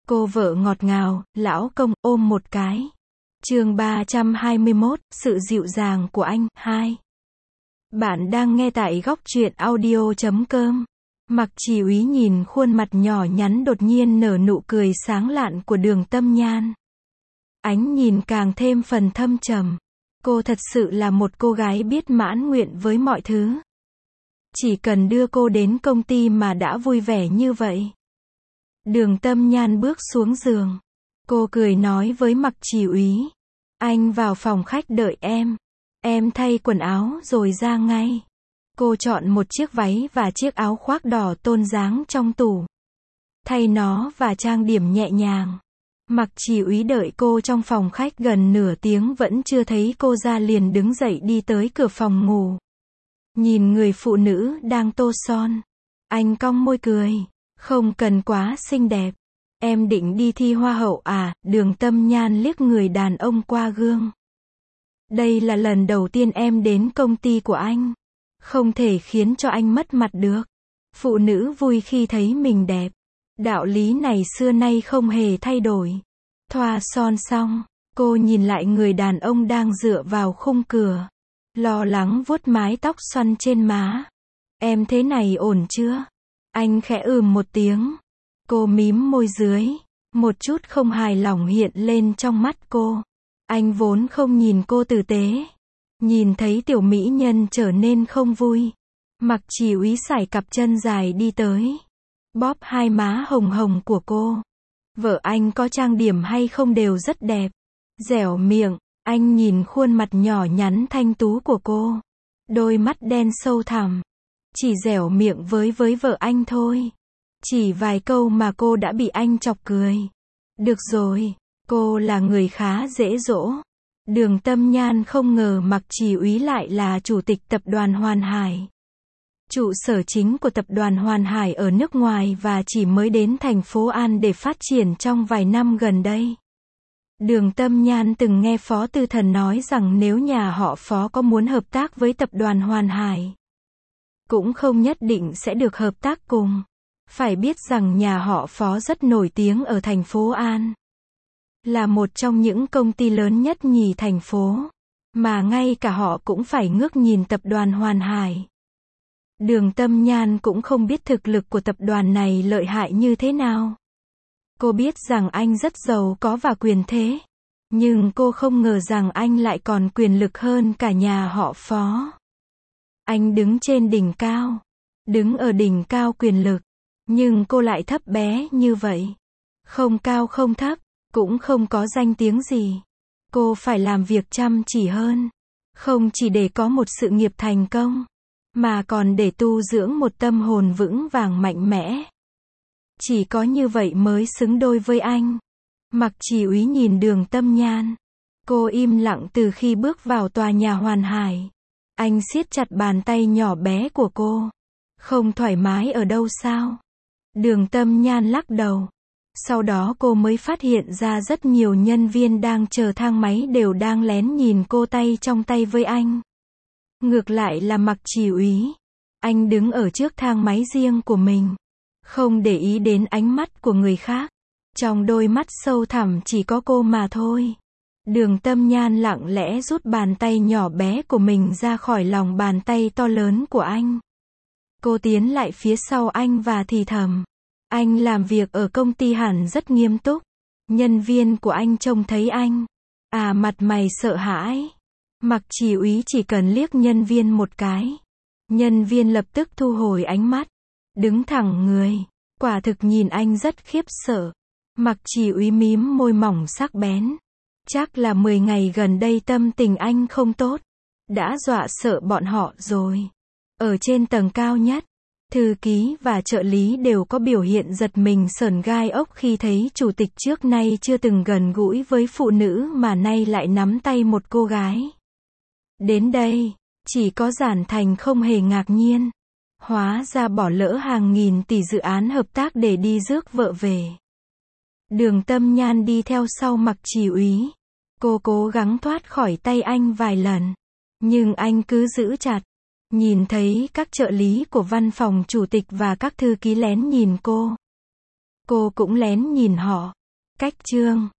Cô vợ ngọt ngào, lão công, ôm một cái. Chương 321, sự dịu dàng của anh, 2. Bạn đang nghe tại góc truyện audio.com. Mặc Chỉ Úy nhìn khuôn mặt nhỏ nhắn đột nhiên nở nụ cười sáng lạn của Đường Tâm Nhan. Ánh nhìn càng thêm phần thâm trầm. Cô thật sự là một cô gái biết mãn nguyện với mọi thứ. Chỉ cần đưa cô đến công ty mà đã vui vẻ như vậy. Đường Tâm Nhan bước xuống giường. Cô cười nói với Mặc Chỉ Úy. Anh vào phòng khách đợi em. Em thay quần áo rồi ra ngay. Cô chọn một chiếc váy và chiếc áo khoác đỏ tôn dáng trong tủ. Thay nó và trang điểm nhẹ nhàng. Mặc Chỉ Úy đợi cô trong phòng khách gần nửa tiếng vẫn chưa thấy cô ra liền đứng dậy đi tới cửa phòng ngủ. Nhìn người phụ nữ đang tô son. Anh cong môi cười. Không cần quá xinh đẹp. Em định đi thi hoa hậu à? Đường Tâm Nhan liếc người đàn ông qua gương. Đây là lần đầu tiên em đến công ty của anh. Không thể khiến cho anh mất mặt được. Phụ nữ vui khi thấy mình đẹp. Đạo lý này xưa nay không hề thay đổi. Thoa son xong, cô nhìn lại người đàn ông đang dựa vào khung cửa. Lo lắng vuốt mái tóc xoăn trên má. Em thế này ổn chưa? Anh khẽ một tiếng. Cô mím môi dưới. Một chút không hài lòng hiện lên trong mắt cô. Anh vốn không nhìn cô tử tế. Nhìn thấy tiểu mỹ nhân trở nên không vui. Mặc Chỉ Úy sải cặp chân dài đi tới. Bóp hai má hồng hồng của cô. Vợ anh có trang điểm hay không đều rất đẹp. Dẻo miệng, anh nhìn khuôn mặt nhỏ nhắn thanh tú của cô. Đôi mắt đen sâu thẳm. Chỉ dẻo miệng với vợ anh thôi. Chỉ vài câu mà cô đã bị anh chọc cười. Được rồi, cô là người khá dễ dỗ. Đường Tâm Nhan không ngờ Mặc Chỉ Úy lại là chủ tịch tập đoàn Hoàn Hải. Trụ sở chính của tập đoàn Hoàn Hải ở nước ngoài và chỉ mới đến thành phố An để phát triển trong vài năm gần đây. Đường Tâm Nhan từng nghe Phó Tư Thần nói rằng nếu nhà họ Phó có muốn hợp tác với tập đoàn Hoàn Hải, cũng không nhất định sẽ được hợp tác cùng. Phải biết rằng nhà họ Phó rất nổi tiếng ở thành phố An. Là một trong những công ty lớn nhất nhì thành phố. Mà ngay cả họ cũng phải ngước nhìn tập đoàn Hoàn Hải. Đường Tâm Nhan cũng không biết thực lực của tập đoàn này lợi hại như thế nào. Cô biết rằng anh rất giàu có và quyền thế. Nhưng cô không ngờ rằng anh lại còn quyền lực hơn cả nhà họ Phó. Anh đứng trên đỉnh cao. Đứng ở đỉnh cao quyền lực. Nhưng cô lại thấp bé như vậy. Không cao không thấp. Cũng không có danh tiếng gì. Cô phải làm việc chăm chỉ hơn. Không chỉ để có một sự nghiệp thành công. Mà còn để tu dưỡng một tâm hồn vững vàng mạnh mẽ. Chỉ có như vậy mới xứng đôi với anh. Mặc Chỉ Úy nhìn Đường Tâm Nhan. Cô im lặng từ khi bước vào tòa nhà Hoàn Hải. Anh siết chặt bàn tay nhỏ bé của cô. Không thoải mái ở đâu sao? Đường Tâm Nhan lắc đầu. Sau đó cô mới phát hiện ra rất nhiều nhân viên đang chờ thang máy đều đang lén nhìn cô tay trong tay với anh. Ngược lại là Mặc Chỉ Úy. Anh đứng ở trước thang máy riêng của mình. Không để ý đến ánh mắt của người khác. Trong đôi mắt sâu thẳm chỉ có cô mà thôi. Đường Tâm Nhan lặng lẽ rút bàn tay nhỏ bé của mình ra khỏi lòng bàn tay to lớn của anh. Cô tiến lại phía sau anh và thì thầm. Anh làm việc ở công ty hẳn rất nghiêm túc. Nhân viên của anh trông thấy anh. Mặt mày sợ hãi. Mặc Chỉ Úy chỉ cần liếc nhân viên một cái. Nhân viên lập tức thu hồi ánh mắt. Đứng thẳng người. Quả thực nhìn anh rất khiếp sợ. Mặc Chỉ Úy mím môi mỏng sắc bén. Chắc là 10 ngày gần đây tâm tình anh không tốt. Đã dọa sợ bọn họ rồi. Ở trên tầng cao nhất. Thư ký và trợ lý đều có biểu hiện giật mình sởn gai ốc khi thấy chủ tịch trước nay chưa từng gần gũi với phụ nữ mà nay lại nắm tay một cô gái. Đến đây, chỉ có Giản Thành không hề ngạc nhiên. Hóa ra bỏ lỡ hàng nghìn tỷ dự án hợp tác để đi rước vợ về. Đường Tâm Nhan đi theo sau Mặc Chỉ Úy. Cô cố gắng thoát khỏi tay anh vài lần. Nhưng anh cứ giữ chặt. Nhìn thấy các trợ lý của văn phòng chủ tịch và các thư ký lén nhìn cô. Cô cũng lén nhìn họ. Cách chương